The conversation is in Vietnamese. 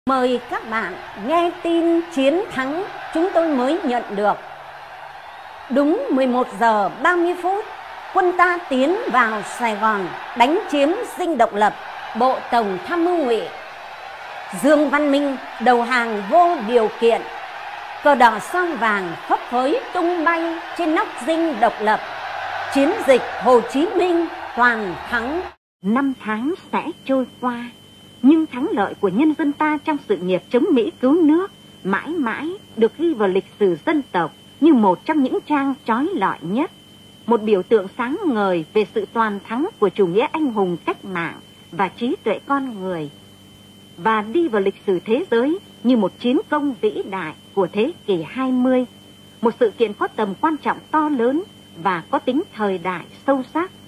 Mời các bạn nghe tin chiến thắng chúng tôi mới nhận được. Đúng 11 giờ 30 phút, quân ta tiến vào Sài Gòn đánh chiếm Dinh Độc Lập, Bộ Tổng Tham mưu Ngụy. Dương Văn Minh đầu hàng vô điều kiện, cờ đỏ sao vàng phấp phới tung bay trên nóc Dinh Độc Lập. Chiến dịch Hồ Chí Minh toàn thắng. 5 tháng sẽ trôi qua, nhưng thắng lợi của nhân dân ta trong sự nghiệp chống Mỹ cứu nước mãi mãi được ghi vào lịch sử dân tộc như một trong những trang chói lọi nhất, một biểu tượng sáng ngời về sự toàn thắng của chủ nghĩa anh hùng cách mạng và trí tuệ con người, và đi vào lịch sử thế giới như một chiến công vĩ đại của thế kỷ 20, một sự kiện có tầm quan trọng to lớn và có tính thời đại sâu sắc.